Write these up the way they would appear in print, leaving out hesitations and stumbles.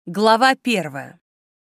Глава 1.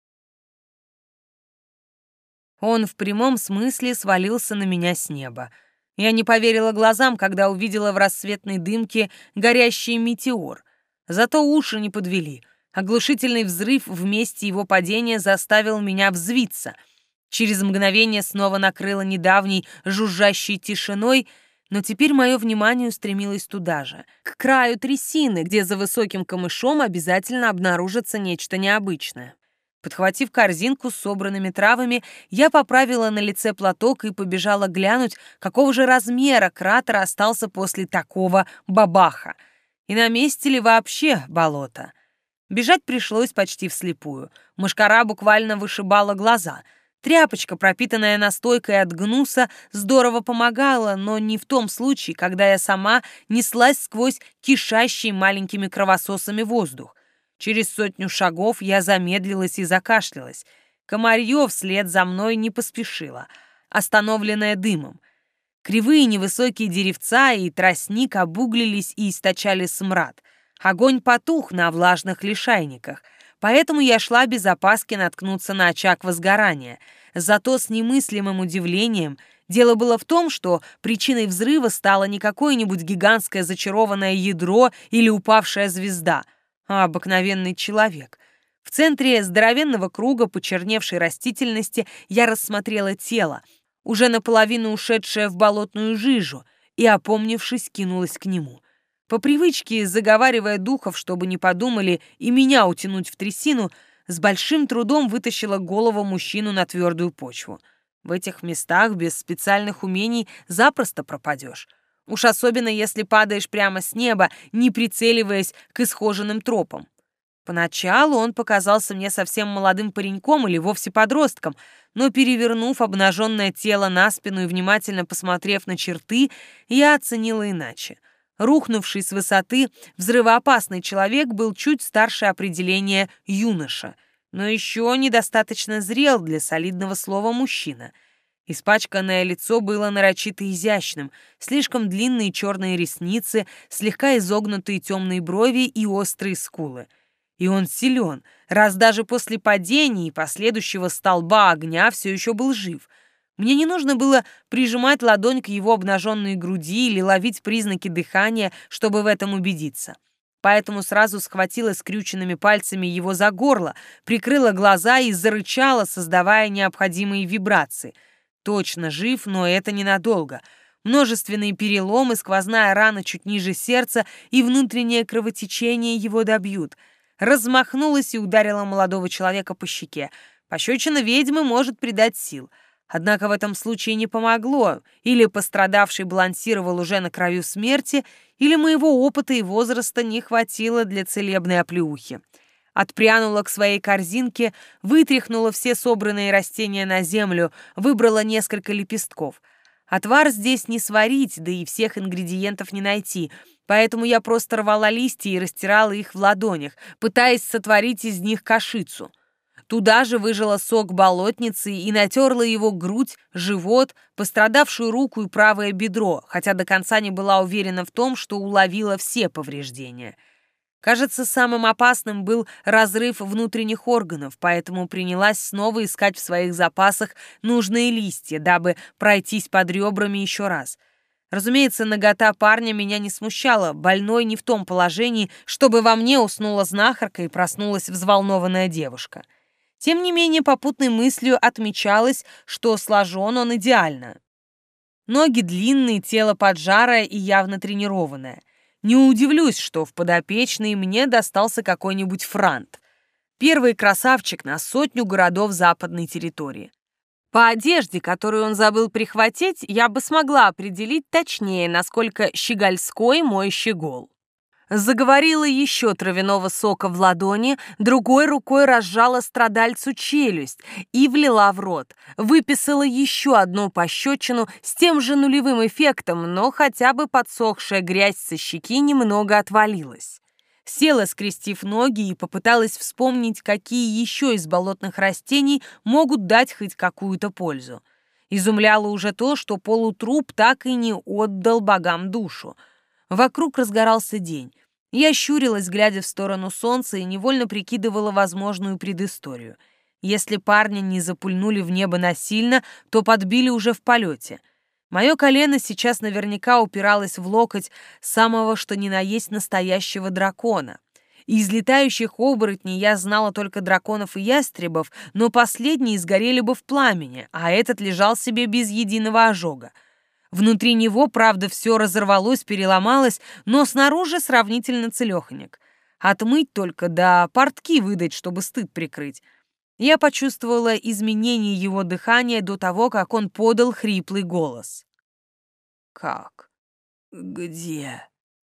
Он в прямом смысле свалился на меня с неба. Я не поверила глазам, когда увидела в рассветной дымке горящий метеор. Зато уши не подвели. Оглушительный взрыв в месте его падения заставил меня взвиться. Через мгновение снова накрыло недавней жужжащей тишиной, но теперь мое внимание устремилось туда же, к краю трясины, где за высоким камышом обязательно обнаружится нечто необычное. Подхватив корзинку с собранными травами, я поправила на лице платок и побежала глянуть, какого же размера кратер остался после такого бабаха. И на месте ли вообще болото? Бежать пришлось почти вслепую. Мошкара буквально вышибала глаза. Тряпочка, пропитанная настойкой от гнуса, здорово помогала, но не в том случае, когда я сама неслась сквозь кишащий маленькими кровососами воздух. Через 100 шагов я замедлилась и закашлялась. Комарье вслед за мной не поспешило, остановленное дымом. Кривые невысокие деревца и тростник обуглились и источали смрад. Огонь потух на влажных лишайниках, поэтому я шла без опаски наткнуться на очаг возгорания. Зато с немыслимым удивлением дело было в том, что причиной взрыва стало не какое-нибудь гигантское зачарованное ядро или упавшая звезда, а обыкновенный человек. В центре здоровенного круга почерневшей растительности я рассмотрела тело, уже наполовину ушедшее в болотную жижу, и, опомнившись, кинулась к нему. По привычке, заговаривая духов, чтобы не подумали и меня утянуть в трясину, с большим трудом вытащила голову мужчину на твердую почву. В этих местах без специальных умений запросто пропадешь. Уж особенно, если падаешь прямо с неба, не прицеливаясь к исхоженным тропам. Поначалу он показался мне совсем молодым пареньком или вовсе подростком, но, перевернув обнаженное тело на спину и внимательно посмотрев на черты, я оценила иначе. Рухнувший с высоты взрывоопасный человек был чуть старше определения «юноша», но еще недостаточно зрел для солидного слова «мужчина». Испачканное лицо было нарочито изящным, слишком длинные черные ресницы, слегка изогнутые темные брови и острые скулы. И он силен, раз даже после падения и последующего столба огня все еще был жив. Мне не нужно было прижимать ладонь к его обнаженной груди или ловить признаки дыхания, чтобы в этом убедиться. Поэтому сразу схватила скрюченными пальцами его за горло, прикрыла глаза и зарычала, создавая необходимые вибрации. Точно жив, но это ненадолго. Множественные переломы, сквозная рана чуть ниже сердца и внутреннее кровотечение его добьют. Размахнулась и ударила молодого человека по щеке. Пощечина ведьмы может придать сил. Однако в этом случае не помогло. Или пострадавший балансировал уже на краю смерти, или моего опыта и возраста не хватило для целебной оплеухи. Отпрянула к своей корзинке, вытряхнула все собранные растения на землю, выбрала несколько лепестков. Отвар здесь не сварить, да и всех ингредиентов не найти, поэтому я просто рвала листья и растирала их в ладонях, пытаясь сотворить из них кашицу. Туда же выжала сок болотницы и натерла его грудь, живот, пострадавшую руку и правое бедро, хотя до конца не была уверена в том, что уловила все повреждения. Кажется, самым опасным был разрыв внутренних органов, поэтому принялась снова искать в своих запасах нужные листья, дабы пройтись под ребрами еще раз. Разумеется, нагота парня меня не смущала, больной не в том положении, чтобы во мне уснула знахарка и проснулась взволнованная девушка. Тем не менее, попутной мыслью отмечалось, что сложен он идеально. Ноги длинные, тело поджарое и явно тренированное. Не удивлюсь, что в подопечной мне достался какой-нибудь франт. Первый красавчик на 100 городов западной территории. По одежде, которую он забыл прихватить, я бы смогла определить точнее, насколько щегольской мой щегол. Заговорила еще травяного сока в ладони, другой рукой разжала страдальцу челюсть и влила в рот. Выписала еще одну пощечину с тем же нулевым эффектом, но хотя бы подсохшая грязь со щеки немного отвалилась. Села, скрестив ноги, и попыталась вспомнить, какие еще из болотных растений могут дать хоть какую-то пользу. Изумляло уже то, что полутруп так и не отдал богам душу. Вокруг разгорался день. Я щурилась, глядя в сторону солнца, и невольно прикидывала возможную предысторию. Если парня не запульнули в небо насильно, то подбили уже в полете. Мое колено сейчас наверняка упиралось в локоть самого что ни на есть настоящего дракона. Из летающих оборотней я знала только драконов и ястребов, но последние сгорели бы в пламени, а этот лежал себе без единого ожога. Внутри него, правда, все разорвалось, переломалось, но снаружи сравнительно целеханек. Отмыть только, да портки выдать, чтобы стыд прикрыть. Я почувствовала изменение его дыхания до того, как он подал хриплый голос. «Как? Где?»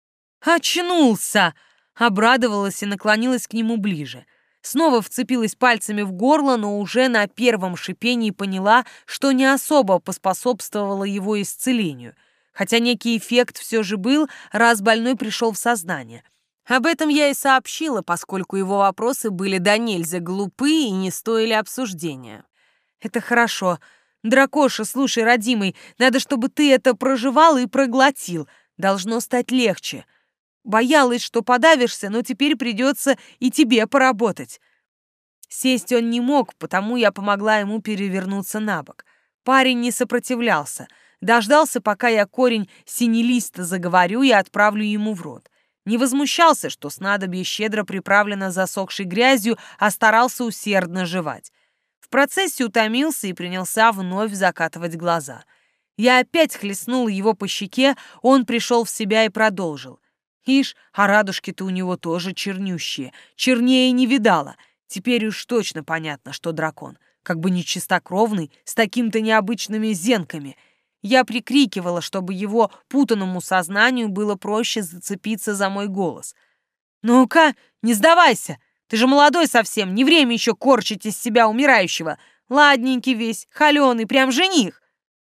«Очнулся!» — обрадовалась и наклонилась к нему ближе. Снова вцепилась пальцами в горло, но уже на первом шипении поняла, что не особо поспособствовало его исцелению, хотя некий эффект все же был, раз больной пришел в сознание. Об этом я и сообщила, поскольку его вопросы были до нельзя глупые и не стоили обсуждения. «Это хорошо. Дракоша, слушай, родимый, надо, чтобы ты это проживал и проглотил. Должно стать легче. Боялась, что подавишься, но теперь придется и тебе поработать». Сесть он не мог, потому я помогла ему перевернуться на бок. Парень не сопротивлялся. Дождался, пока я корень синелиста заговорю и отправлю ему в рот. Не возмущался, что снадобье щедро приправлено засохшей грязью, а старался усердно жевать. В процессе утомился и принялся вновь закатывать глаза. Я опять хлестнула его по щеке, он пришел в себя и продолжил. Ишь, а радужки-то у него тоже чернющие. Чернее не видала. Теперь уж точно понятно, что дракон. Как бы не чистокровный, с такими-то необычными зенками. Я прикрикивала, чтобы его путанному сознанию было проще зацепиться за мой голос. «Ну-ка, не сдавайся! Ты же молодой совсем, не время еще корчить из себя умирающего. Ладненький весь, холеный, прям жених!»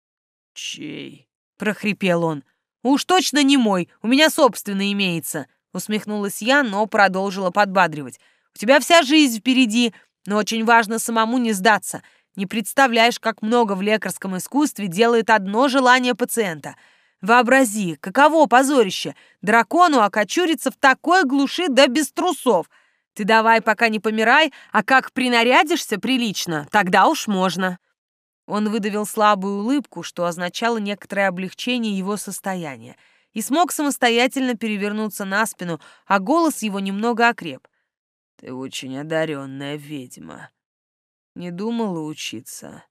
«Чей?» — прохрипел он. «Уж точно не мой, у меня собственный имеется», — усмехнулась я, но продолжила подбадривать. «У тебя вся жизнь впереди, но очень важно самому не сдаться. Не представляешь, как много в лекарском искусстве делает одно желание пациента. Вообрази, каково позорище, дракону окочуриться в такой глуши да без трусов. Ты давай пока не помирай, а как принарядишься прилично, тогда уж можно». Он выдавил слабую улыбку, что означало некоторое облегчение его состояния, и смог самостоятельно перевернуться на спину, а голос его немного окреп. «Ты очень одаренная ведьма. Не думала учиться.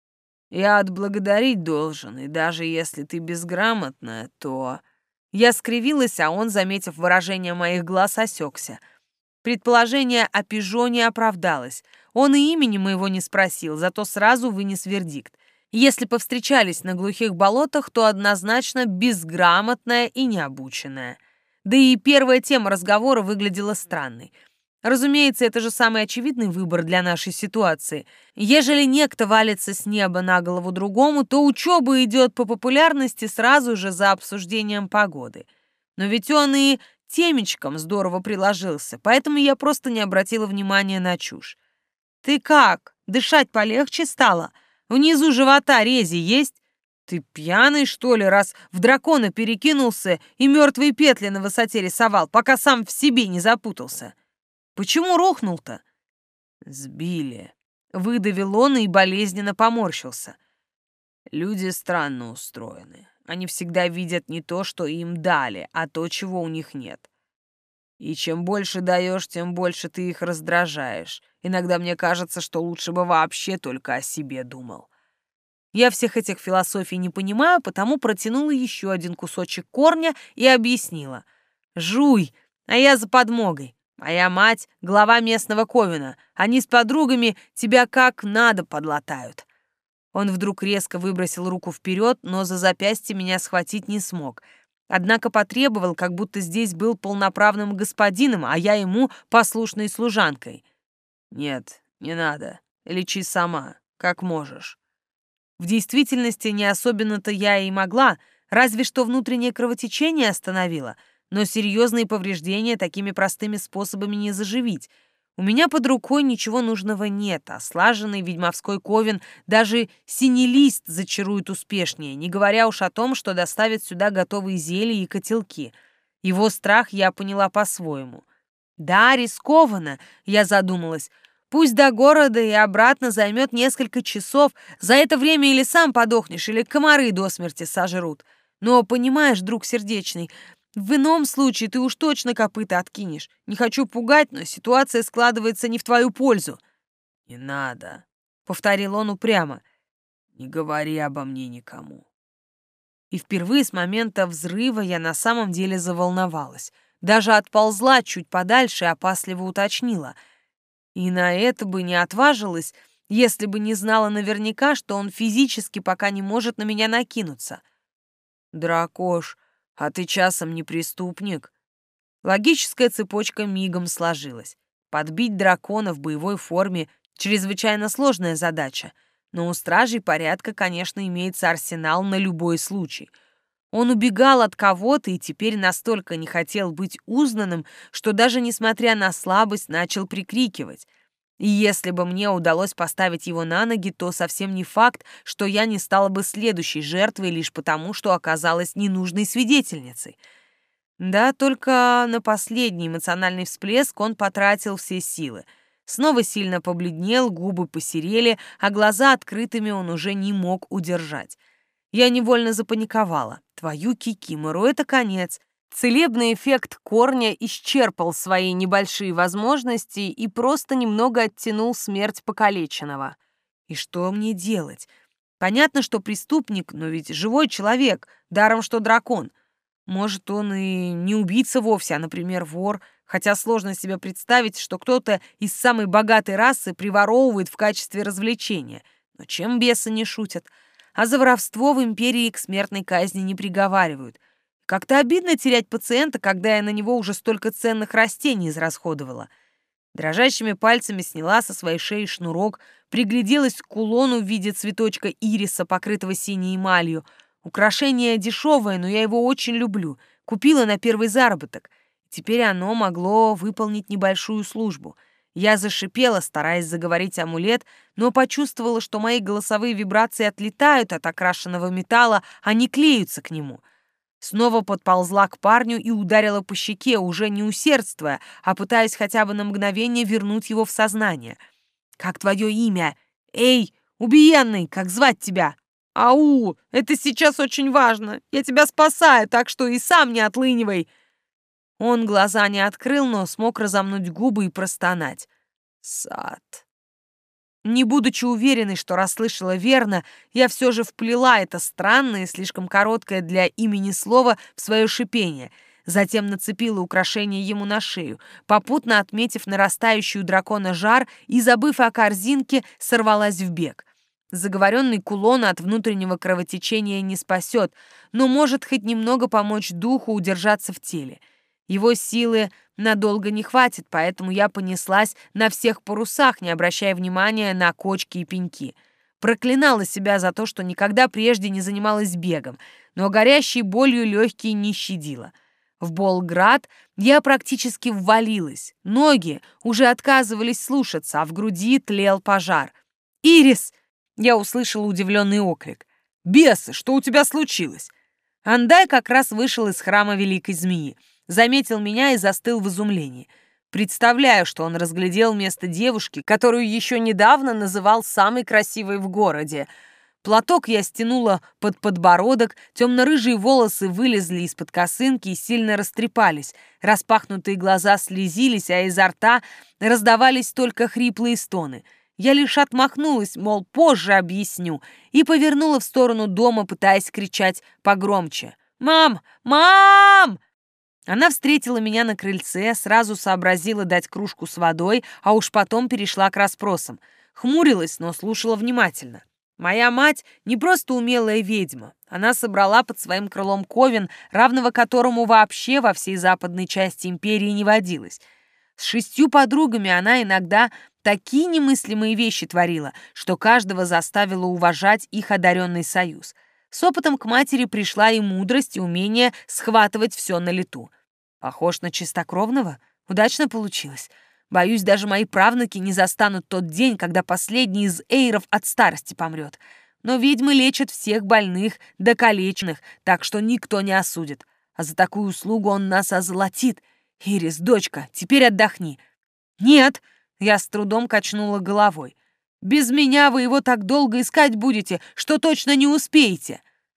Я отблагодарить должен, и даже если ты безграмотная, то...» Я скривилась, а он, заметив выражение моих глаз, осекся. Предположение о пижоне оправдалось. Он и имени моего не спросил, зато сразу вынес вердикт. Если повстречались на глухих болотах, то однозначно безграмотная и необученная. Да и первая тема разговора выглядела странной. Разумеется, это же самый очевидный выбор для нашей ситуации. Ежели некто валится с неба на голову другому, то учеба идет по популярности сразу же за обсуждением погоды. Но ведь он и темечком здорово приложился, поэтому я просто не обратила внимания на чушь. «Ты как? Дышать полегче стало? Внизу живота рези есть? Ты пьяный, что ли, раз в дракона перекинулся и мертвые петли на высоте рисовал, пока сам в себе не запутался? Почему рухнул-то?» «Сбили», — выдавил он и болезненно поморщился. «Люди странно устроены. Они всегда видят не то, что им дали, а то, чего у них нет. И чем больше даешь, тем больше ты их раздражаешь. Иногда мне кажется, что лучше бы вообще только о себе думал». Я всех этих философий не понимаю, потому протянула еще один кусочек корня и объяснила. «Жуй, а я за подмогой. Моя мать — глава местного ковена. Они с подругами тебя как надо подлатают». Он вдруг резко выбросил руку вперед, но за запястье меня схватить не смог. Однако потребовал, как будто здесь был полноправным господином, а я ему послушной служанкой. «Нет, не надо. Лечи сама, как можешь». В действительности не особенно-то я и могла, разве что внутреннее кровотечение остановило, но серьезные повреждения такими простыми способами не заживить. У меня под рукой ничего нужного нет, а слаженный ведьмовской ковен даже синелист зачарует успешнее, не говоря уж о том, что доставит сюда готовые зелья и котелки. Его страх я поняла по-своему. Да, рискованно, я задумалась. Пусть до города и обратно займет несколько часов. За это время или сам подохнешь, или комары до смерти сожрут. Но, понимаешь, друг сердечный, в ином случае ты уж точно копыта откинешь. Не хочу пугать, но ситуация складывается не в твою пользу. «Не надо», — повторил он упрямо. «Не говори обо мне никому». И впервые с момента взрыва я на самом деле заволновалась. Даже отползла чуть подальше и опасливо уточнила. И на это бы не отважилась, если бы не знала наверняка, что он физически пока не может на меня накинуться. «Дракош, а ты часом не преступник?» Логическая цепочка мигом сложилась. Подбить дракона в боевой форме — чрезвычайно сложная задача, но у стражей порядка, конечно, имеется арсенал на любой случай. Он убегал от кого-то и теперь настолько не хотел быть узнанным, что даже несмотря на слабость начал прикрикивать. И если бы мне удалось поставить его на ноги, то совсем не факт, что я не стала бы следующей жертвой лишь потому, что оказалась ненужной свидетельницей. Да, только на последний эмоциональный всплеск он потратил все силы. Снова сильно побледнел, губы посерели, а глаза открытыми он уже не мог удержать. Я невольно запаниковала. Твою кикимору, это конец. Целебный эффект корня исчерпал свои небольшие возможности и просто немного оттянул смерть покалеченного. И что мне делать? Понятно, что преступник, но ведь живой человек, даром что дракон. Может, он и не убийца вовсе, а, например, вор, хотя сложно себе представить, что кто-то из самой богатой расы приворовывает в качестве развлечения. Но чем бесы не шутят? А за воровство в империи к смертной казни не приговаривают. Как-то обидно терять пациента, когда я на него уже столько ценных растений израсходовала. Дрожащими пальцами сняла со своей шеи шнурок, пригляделась к кулону в виде цветочка ириса, покрытого синей эмалью. Украшение дешевое, но я его очень люблю. Купила на первый заработок. Теперь оно могло выполнить небольшую службу. Я зашипела, стараясь заговорить амулет, но почувствовала, что мои голосовые вибрации отлетают от окрашенного металла, а не клеются к нему. Снова подползла к парню и ударила по щеке, уже не усердствуя, а пытаясь хотя бы на мгновение вернуть его в сознание. «Как твое имя? Эй, убиенный, как звать тебя?» «Ау, это сейчас очень важно. Я тебя спасаю, так что и сам не отлынивай». Он глаза не открыл, но смог разомнуть губы и простонать. «Сад». Не будучи уверенной, что расслышала верно, я все же вплела это странное, слишком короткое для имени слово в свое шипение, затем нацепила украшение ему на шею, попутно отметив нарастающую дракона жар и, забыв о корзинке, сорвалась в бег. Заговоренный кулон от внутреннего кровотечения не спасет, но может хоть немного помочь духу удержаться в теле. Его силы надолго не хватит, поэтому я понеслась на всех парусах, не обращая внимания на кочки и пеньки. Проклинала себя за то, что никогда прежде не занималась бегом, но горящей болью легкие не щадила. В Болград я практически ввалилась. Ноги уже отказывались слушаться, а в груди тлел пожар. «Ирис!» — я услышала удивленный оклик. «Бесы, что у тебя случилось?» Андай как раз вышел из храма Великой Змеи. Заметил меня и застыл в изумлении. Представляю, что он разглядел место девушки, которую еще недавно называл самой красивой в городе. Платок я стянула под подбородок, темно-рыжие волосы вылезли из-под косынки и сильно растрепались. Распахнутые глаза слезились, а изо рта раздавались только хриплые стоны. Я лишь отмахнулась, мол, позже объясню, и повернула в сторону дома, пытаясь кричать погромче. «Мам! Мам!» Она встретила меня на крыльце, сразу сообразила дать кружку с водой, а уж потом перешла к расспросам. Хмурилась, но слушала внимательно. Моя мать не просто умелая ведьма. Она собрала под своим крылом ковен, равного которому вообще во всей западной части империи не водилось. С 6 подругами она иногда такие немыслимые вещи творила, что каждого заставила уважать их одаренный союз. С опытом к матери пришла и мудрость, и умение схватывать все на лету. Похож на чистокровного? Удачно получилось. Боюсь, даже мои правнуки не застанут тот день, когда последний из эйров от старости помрет. Но ведьмы лечат всех больных до калеченных, так что никто не осудит. а за такую услугу он нас озолотит. Ирис, дочка, теперь отдохни». «Нет», — я с трудом качнула головой. «Без меня вы его так долго искать будете, что точно не успеете».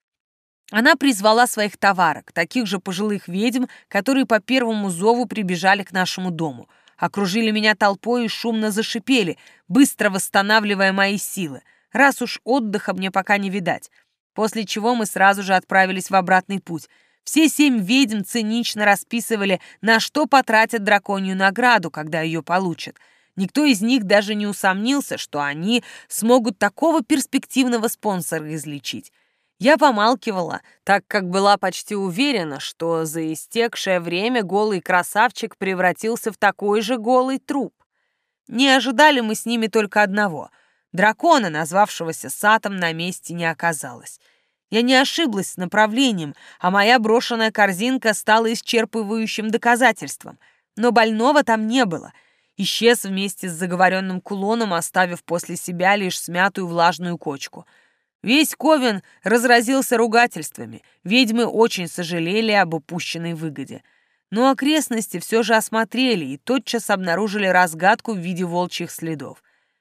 Она призвала своих товарок, таких же пожилых ведьм, которые по первому зову прибежали к нашему дому. Окружили меня толпой и шумно зашипели, быстро восстанавливая мои силы. Раз уж отдыха мне пока не видать. После чего мы сразу же отправились в обратный путь. Все 7 ведьм цинично расписывали, на что потратят драконью награду, когда ее получат. Никто из них даже не усомнился, что они смогут такого перспективного спонсора излечить. Я помалкивала, так как была почти уверена, что за истекшее время голый красавчик превратился в такой же голый труп. Не ожидали мы с ними только одного. Дракона, назвавшегося Сатом, на месте не оказалось. Я не ошиблась с направлением, а моя брошенная корзинка стала исчерпывающим доказательством. Но больного там не было. Исчез вместе с заговоренным кулоном, оставив после себя лишь смятую влажную кочку. Весь Ковен разразился ругательствами. Ведьмы очень сожалели об упущенной выгоде. Но окрестности все же осмотрели и тотчас обнаружили разгадку в виде волчьих следов.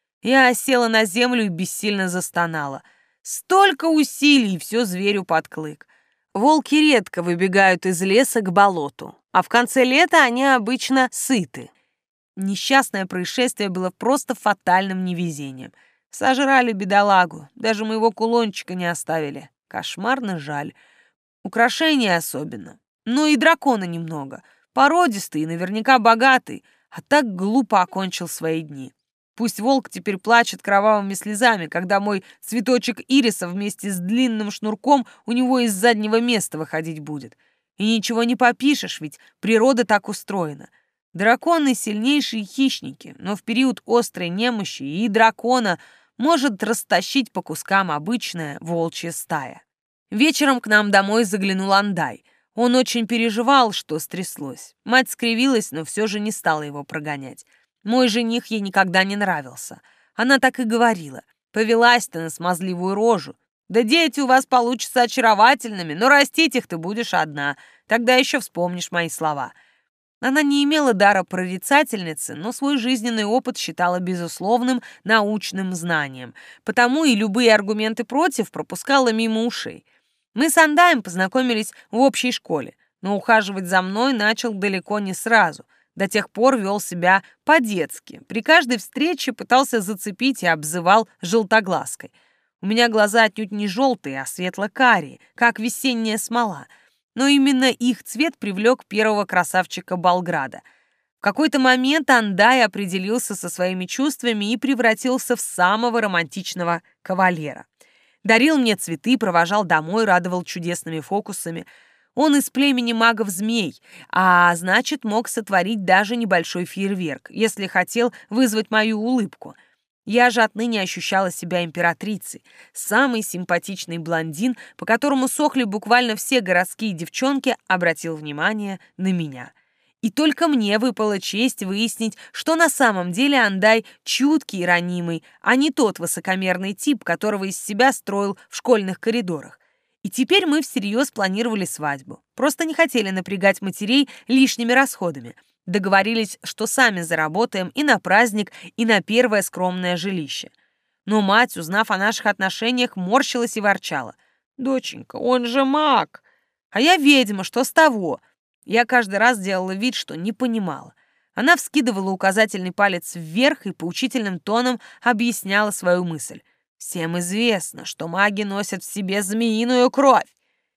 Я села на землю и бессильно застонала. Столько усилий, и все зверю под клык. Волки редко выбегают из леса к болоту, а в конце лета они обычно сыты. Несчастное происшествие было просто фатальным невезением. Сожрали бедолагу, даже моего кулончика не оставили. Кошмарно жаль. Украшения особенно. Ну и дракона немного. Породистый и наверняка богатый, а так глупо окончил свои дни. Пусть волк теперь плачет кровавыми слезами, когда мой цветочек ириса вместе с длинным шнурком у него из заднего места выходить будет. И ничего не попишешь, ведь природа так устроена. Драконы — сильнейшие хищники, но в период острой немощи и дракона может растащить по кускам обычная волчья стая. Вечером к нам домой заглянул Андай. Он очень переживал, что стряслось. Мать скривилась, но все же не стала его прогонять. Мой жених ей никогда не нравился. Она так и говорила. Повелась ты на смазливую рожу. Да дети у вас получатся очаровательными, но растить их ты будешь одна. Тогда еще вспомнишь мои слова. Она не имела дара прорицательницы, но свой жизненный опыт считала безусловным научным знанием, потому и любые аргументы против пропускала мимо ушей. Мы с Андаем познакомились в общей школе, но ухаживать за мной начал далеко не сразу. До тех пор вел себя по-детски. При каждой встрече пытался зацепить и обзывал желтоглазкой. У меня глаза отнюдь не желтые, а светло-карие, как весенняя смола. Но именно их цвет привлек первого красавчика Болграда. В какой-то момент Андай определился со своими чувствами и превратился в самого романтичного кавалера. Дарил мне цветы, провожал домой, радовал чудесными фокусами. Он из племени магов-змей, а значит, мог сотворить даже небольшой фейерверк, если хотел вызвать мою улыбку. Я же отныне ощущала себя императрицей, самый симпатичный блондин, по которому сохли буквально все городские девчонки, обратил внимание на меня. И только мне выпала честь выяснить, что на самом деле Андай чуткий и ранимый, а не тот высокомерный тип, которого из себя строил в школьных коридорах. И теперь мы всерьез планировали свадьбу. Просто не хотели напрягать матерей лишними расходами. Договорились, что сами заработаем и на праздник, и на первое скромное жилище. Но мать, узнав о наших отношениях, морщилась и ворчала. «Доченька, он же маг! А я ведьма, что с того?» Я каждый раз делала вид, что не понимала. Она вскидывала указательный палец вверх и поучительным тоном объясняла свою мысль. «Всем известно, что маги носят в себе змеиную кровь!»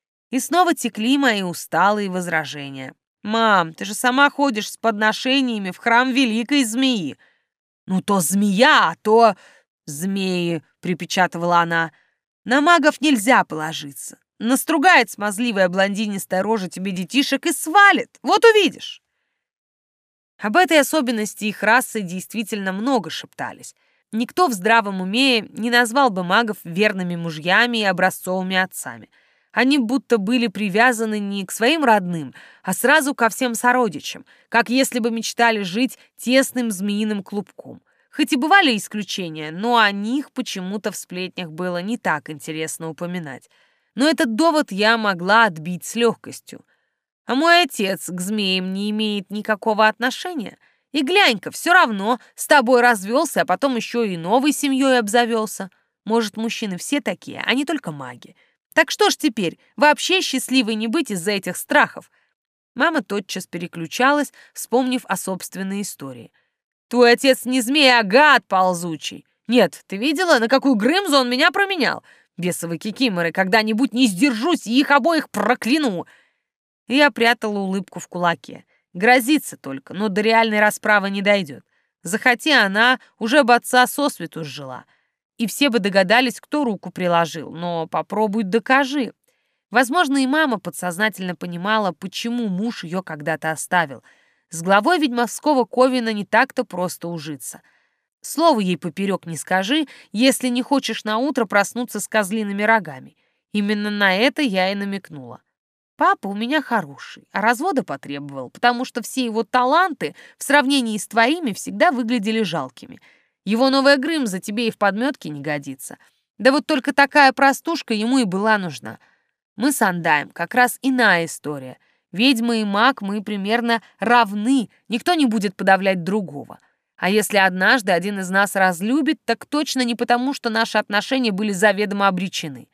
И снова текли мои усталые возражения. «Мам, ты же сама ходишь с подношениями в храм великой змеи». «Ну, то змея, а то змеи», — припечатывала она. «На магов нельзя положиться. Настругает смазливая блондинистая рожа тебе детишек и свалит. Вот увидишь». Об этой особенности их расы действительно много шептались. Никто в здравом уме не назвал бы магов верными мужьями и образцовыми отцами. Они будто были привязаны не к своим родным, а сразу ко всем сородичам, как если бы мечтали жить тесным змеиным клубком. Хоть и бывали исключения, но о них почему-то в сплетнях было не так интересно упоминать. Но этот довод я могла отбить с легкостью. А мой отец к змеям не имеет никакого отношения. И глянь-ка, все равно с тобой развелся, а потом еще и новой семьей обзавелся. Может, мужчины все такие, а не только маги. Так что ж теперь, вообще счастливой не быть из-за этих страхов? Мама тотчас переключалась, вспомнив о собственной истории. Твой отец не змей, а гад ползучий. Нет, ты видела, на какую Грымзу он меня променял? Бесовы кикиморы, когда-нибудь не сдержусь и их обоих прокляну. Я прятала улыбку в кулаке. Грозится только, но до реальной расправы не дойдет. Захоти она, уже бы отца сосвету сжила. И все бы догадались, кто руку приложил, но попробуй докажи. Возможно, и мама подсознательно понимала, почему муж ее когда-то оставил. С главой ведьмовского ковена не так-то просто ужиться. Слово ей поперек не скажи, если не хочешь наутро проснуться с козлиными рогами. Именно на это я и намекнула. Папа у меня хороший, а развода потребовал, потому что все его таланты в сравнении с твоими всегда выглядели жалкими. Его новая Грымза тебе и в подметке не годится. Да вот только такая простушка ему и была нужна. Мы с Андаем как раз иная история. Ведьма и маг мы примерно равны, никто не будет подавлять другого. А если однажды один из нас разлюбит, так точно не потому, что наши отношения были заведомо обречены.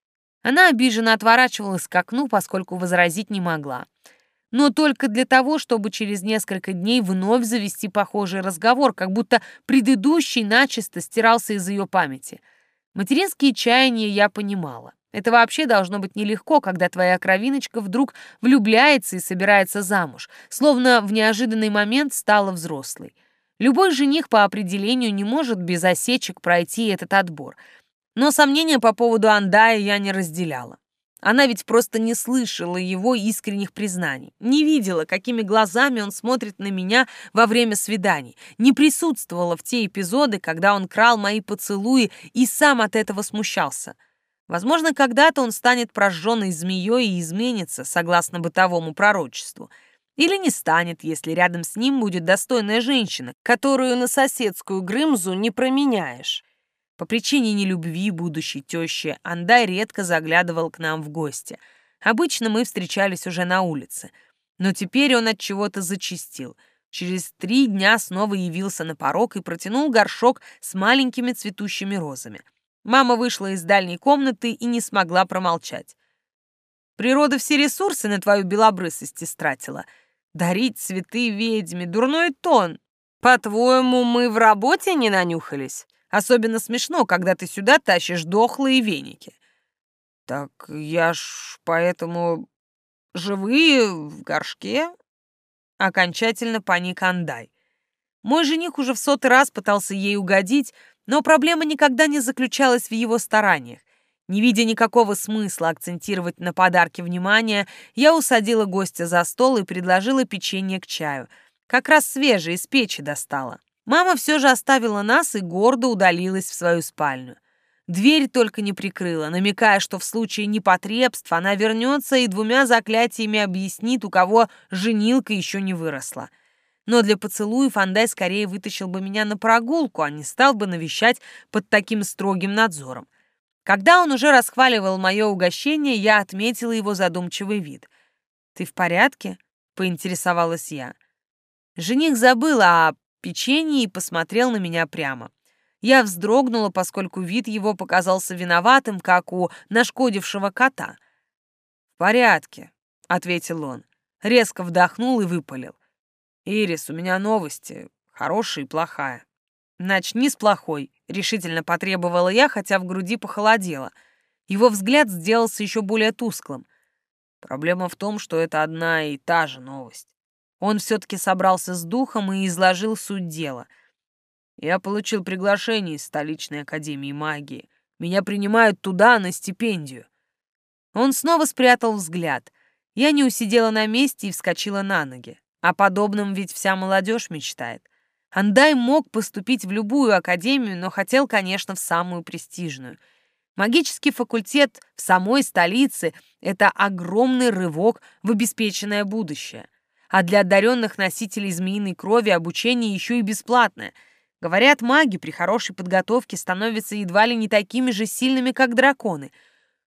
Она обиженно отворачивалась к окну, поскольку возразить не могла. Но только для того, чтобы через несколько дней вновь завести похожий разговор, как будто предыдущий начисто стирался из ее памяти. Материнские чаяния я понимала. Это вообще должно быть нелегко, когда твоя кровиночка вдруг влюбляется и собирается замуж, словно в неожиданный момент стала взрослой. Любой жених по определению не может без осечек пройти этот отбор — но сомнения по поводу Андая я не разделяла. Она ведь просто не слышала его искренних признаний, не видела, какими глазами он смотрит на меня во время свиданий, не присутствовала в те эпизоды, когда он крал мои поцелуи и сам от этого смущался. Возможно, когда-то он станет прожженной змеей и изменится, согласно бытовому пророчеству. Или не станет, если рядом с ним будет достойная женщина, которую на соседскую Грымзу не променяешь. По причине нелюбви будущей тещи Андай редко заглядывал к нам в гости. Обычно мы встречались уже на улице. Но теперь он от чего-то зачастил. Через 3 дня снова явился на порог и протянул горшок с маленькими цветущими розами. Мама вышла из дальней комнаты и не смогла промолчать. Природа все ресурсы на твою белобрысость истратила. Дарить цветы ведьме — дурной тон. По-твоему, мы в работе не нанюхались? Особенно смешно, когда ты сюда тащишь дохлые веники. Так я ж поэтому живые в горшке? Окончательно паник Андай. Мой жених уже в 100-й раз пытался ей угодить, но проблема никогда не заключалась в его стараниях. Не видя никакого смысла акцентировать на подарке внимание, я усадила гостя за стол и предложила печенье к чаю. Как раз свежее, из печи достала. Мама все же оставила нас и гордо удалилась в свою спальню. Дверь только не прикрыла, намекая, что в случае непотребств она вернется и 2 заклятиями объяснит, у кого женилка еще не выросла. Но для поцелуев Андай скорее вытащил бы меня на прогулку, а не стал бы навещать под таким строгим надзором. Когда он уже расхваливал мое угощение, я отметила его задумчивый вид. «Ты в порядке?» — поинтересовалась я. Жених забыл о печенье и посмотрел на меня прямо. Я вздрогнула, поскольку вид его показался виноватым, как у нашкодившего кота. «В порядке», — ответил он, резко вдохнул и выпалил. «Ирис, у меня новости, хорошая и плохая». «Начни с плохой», — решительно потребовала я, хотя в груди похолодело. Его взгляд сделался еще более тусклым. Проблема в том, что это одна и та же новость. Он все-таки собрался с духом и изложил суть дела. Я получил приглашение из столичной академии магии. Меня принимают туда на стипендию. Он снова спрятал взгляд. Я не усидела на месте и вскочила на ноги. О подобном ведь вся молодежь мечтает. Андай мог поступить в любую академию, но хотел, конечно, в самую престижную. Магический факультет в самой столице — это огромный рывок в обеспеченное будущее. А для одаренных носителей змеиной крови обучение еще и бесплатное. Говорят, маги при хорошей подготовке становятся едва ли не такими же сильными, как драконы.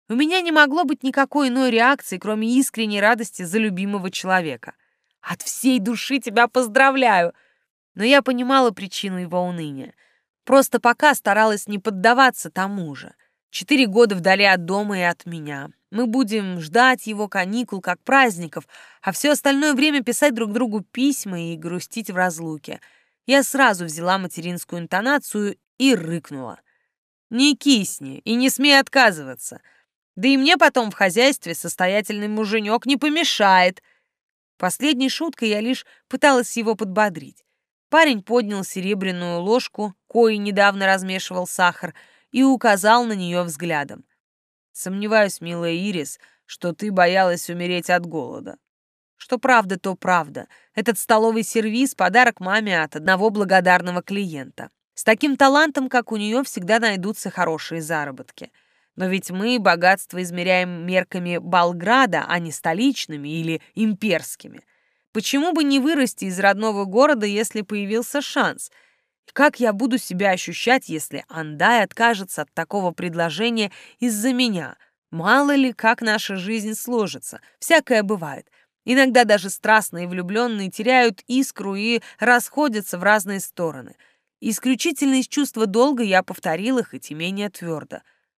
У меня не могло быть никакой иной реакции, кроме искренней радости за любимого человека. От всей души тебя поздравляю! Но я понимала причину его уныния. Просто пока старалась не поддаваться тому же. 4 года вдали от дома и от меня. Мы будем ждать его каникул как праздников, а все остальное время писать друг другу письма и грустить в разлуке. Я сразу взяла материнскую интонацию и рыкнула. «Не кисни и не смей отказываться. Да и мне потом в хозяйстве состоятельный муженек не помешает». Последней шуткой я лишь пыталась его подбодрить. Парень поднял серебряную ложку, коей недавно размешивал сахар, и указал на нее взглядом. «Сомневаюсь, милая Ирис, что ты боялась умереть от голода». Что правда, то правда. Этот столовый сервиз — подарок маме от одного благодарного клиента. С таким талантом, как у нее, всегда найдутся хорошие заработки. Но ведь мы богатство измеряем мерками Болграда, а не столичными или имперскими. Почему бы не вырасти из родного города, если появился шанс? Как я буду себя ощущать, если Андай откажется от такого предложения из-за меня? Мало ли, как наша жизнь сложится. Всякое бывает. Иногда даже страстные влюбленные теряют искру и расходятся в разные стороны. Исключительно из чувства долга я повторил их, хоть и менее твердо.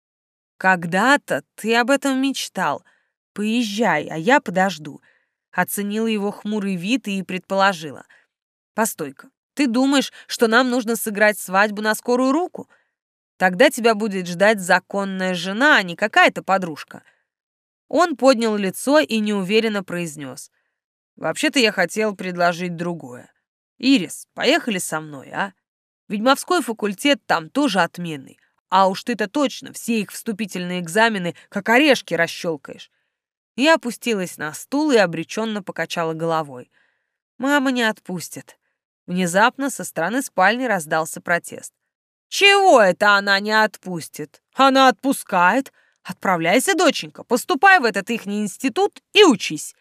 «Когда-то ты об этом мечтал. Поезжай, а я подожду». Оценила его хмурый вид и предположила. «Постой-ка, ты думаешь, что нам нужно сыграть свадьбу на скорую руку? Тогда тебя будет ждать законная жена, а не какая-то подружка». Он поднял лицо и неуверенно произнес. «Вообще-то я хотел предложить другое. Ирис, поехали со мной, а? Ведьмовской факультет там тоже отменный. А уж ты-то точно все их вступительные экзамены как орешки расщелкаешь». Я опустилась на стул и обреченно покачала головой. «Мама не отпустит». Внезапно со стороны спальни раздался протест. «Чего это она не отпустит? Она отпускает. Отправляйся, доченька, поступай в этот ихний институт и учись».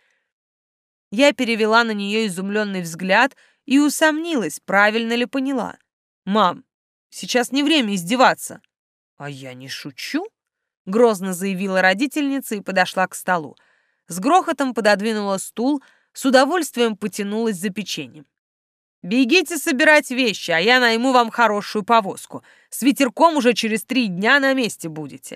Я перевела на нее изумленный взгляд и усомнилась, правильно ли поняла. «Мам, сейчас не время издеваться». «А я не шучу», — грозно заявила родительница и подошла к столу. С грохотом пододвинула стул, с удовольствием потянулась за печеньем. «Бегите собирать вещи, а я найму вам хорошую повозку. С ветерком уже через 3 дня на месте будете».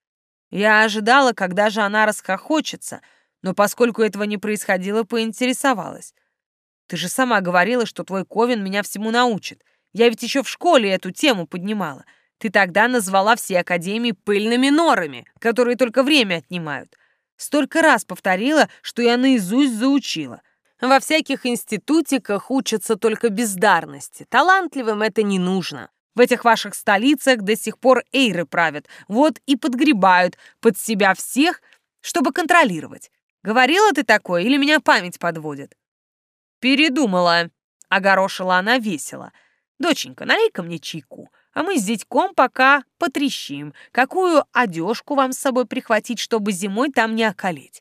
Я ожидала, когда же она расхохочется, но поскольку этого не происходило, поинтересовалась. «Ты же сама говорила, что твой Ковен меня всему научит. Я ведь еще в школе эту тему поднимала. Ты тогда назвала все академии пыльными норами, которые только время отнимают. Столько раз повторила, что я наизусть заучила. Во всяких институтиках учатся только бездарности. Талантливым это не нужно. В этих ваших столицах до сих пор эйры правят. Вот и подгребают под себя всех, чтобы контролировать. Говорила ты такое или меня память подводит?» «Передумала», — огорошила она весело. «Доченька, налей-ка мне чайку, а мы с зятьком пока потрещим, какую одежку вам с собой прихватить, чтобы зимой там не околеть».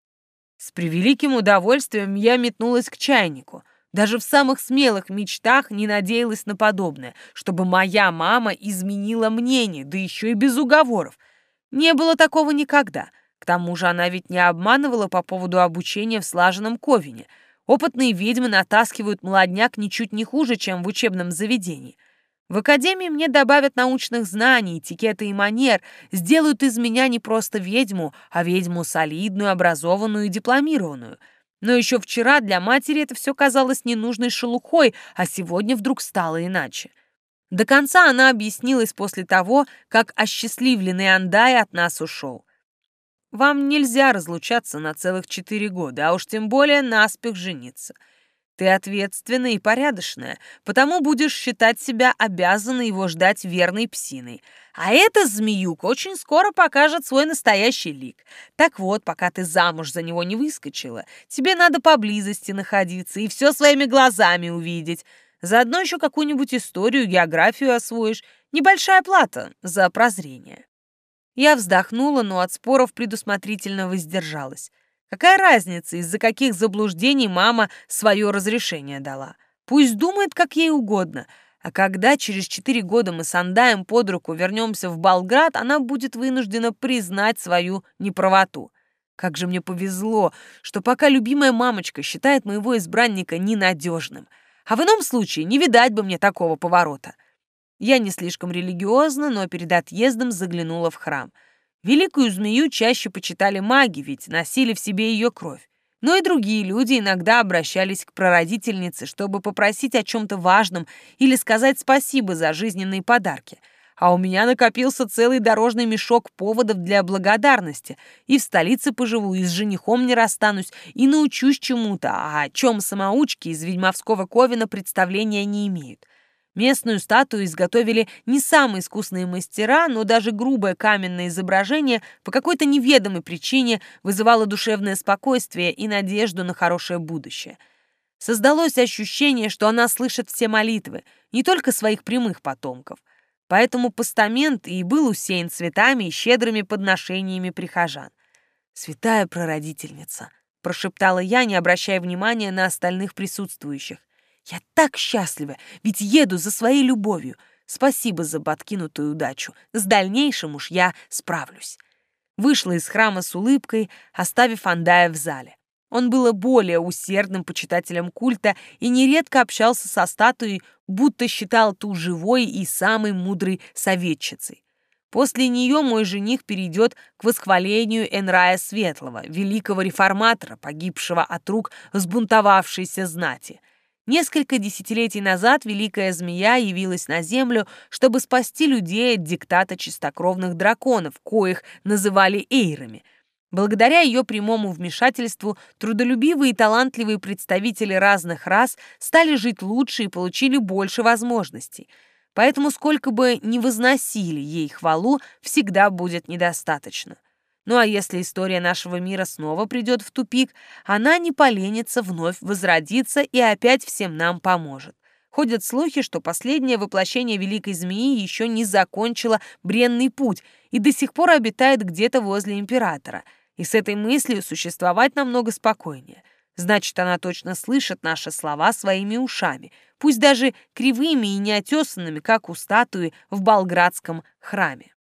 С превеликим удовольствием я метнулась к чайнику. Даже в самых смелых мечтах не надеялась на подобное, чтобы моя мама изменила мнение, да еще и без уговоров. Не было такого никогда. К тому же она ведь не обманывала по поводу обучения в слаженном Ковине. Опытные ведьмы натаскивают молодняк ничуть не хуже, чем в учебном заведении. В академии мне добавят научных знаний, этикета и манер, сделают из меня не просто ведьму, а ведьму солидную, образованную и дипломированную. Но еще вчера для матери это все казалось ненужной шелухой, а сегодня вдруг стало иначе. До конца она объяснилась после того, как осчастливленный Андай от нас ушел. «Вам нельзя разлучаться на целых 4 года, а уж тем более наспех жениться. Ты ответственная и порядочная, потому будешь считать себя обязанной его ждать верной псиной. А эта змеюка очень скоро покажет свой настоящий лик. Так вот, пока ты замуж за него не выскочила, тебе надо поблизости находиться и все своими глазами увидеть. Заодно еще какую-нибудь историю, географию освоишь. Небольшая плата за прозрение». Я вздохнула, но от споров предусмотрительно воздержалась. Какая разница, из-за каких заблуждений мама свое разрешение дала? Пусть думает, как ей угодно. А когда через 4 года мы с Андаем под руку вернемся в Болград, она будет вынуждена признать свою неправоту. Как же мне повезло, что пока любимая мамочка считает моего избранника ненадежным. А в ином случае не видать бы мне такого поворота. Я не слишком религиозна, но перед отъездом заглянула в храм. Великую змею чаще почитали маги, ведь носили в себе ее кровь. Но и другие люди иногда обращались к прародительнице, чтобы попросить о чем-то важном или сказать спасибо за жизненные подарки. А у меня накопился целый дорожный мешок поводов для благодарности. И в столице поживу, и с женихом не расстанусь, и научусь чему-то, а о чем самоучки из ведьмовского ковена представления не имеют. Местную статую изготовили не самые искусные мастера, но даже грубое каменное изображение по какой-то неведомой причине вызывало душевное спокойствие и надежду на хорошее будущее. Создалось ощущение, что она слышит все молитвы, не только своих прямых потомков. Поэтому постамент и был усеян цветами и щедрыми подношениями прихожан. «Святая прародительница», — прошептала я, не обращая внимания на остальных присутствующих. «Я так счастлива, ведь еду за своей любовью. Спасибо за подкинутую удачу. С дальнейшим уж я справлюсь». Вышла из храма с улыбкой, оставив Андая в зале. Он был более усердным почитателем культа и нередко общался со статуей, будто считал ту живой и самой мудрой советчицей. После нее мой жених перейдет к восхвалению Энрая Светлого, великого реформатора, погибшего от рук взбунтовавшейся знати. Несколько десятилетий назад великая змея явилась на землю, чтобы спасти людей от диктата чистокровных драконов, коих называли эйрами. Благодаря ее прямому вмешательству трудолюбивые и талантливые представители разных рас стали жить лучше и получили больше возможностей. Поэтому сколько бы ни возносили ей хвалу, всегда будет недостаточно. Ну а если история нашего мира снова придет в тупик, она не поленится вновь возродиться и опять всем нам поможет. Ходят слухи, что последнее воплощение великой змеи еще не закончило бренный путь и до сих пор обитает где-то возле императора. И с этой мыслью существовать намного спокойнее. Значит, она точно слышит наши слова своими ушами, пусть даже кривыми и неотесанными, как у статуи в Болградском храме.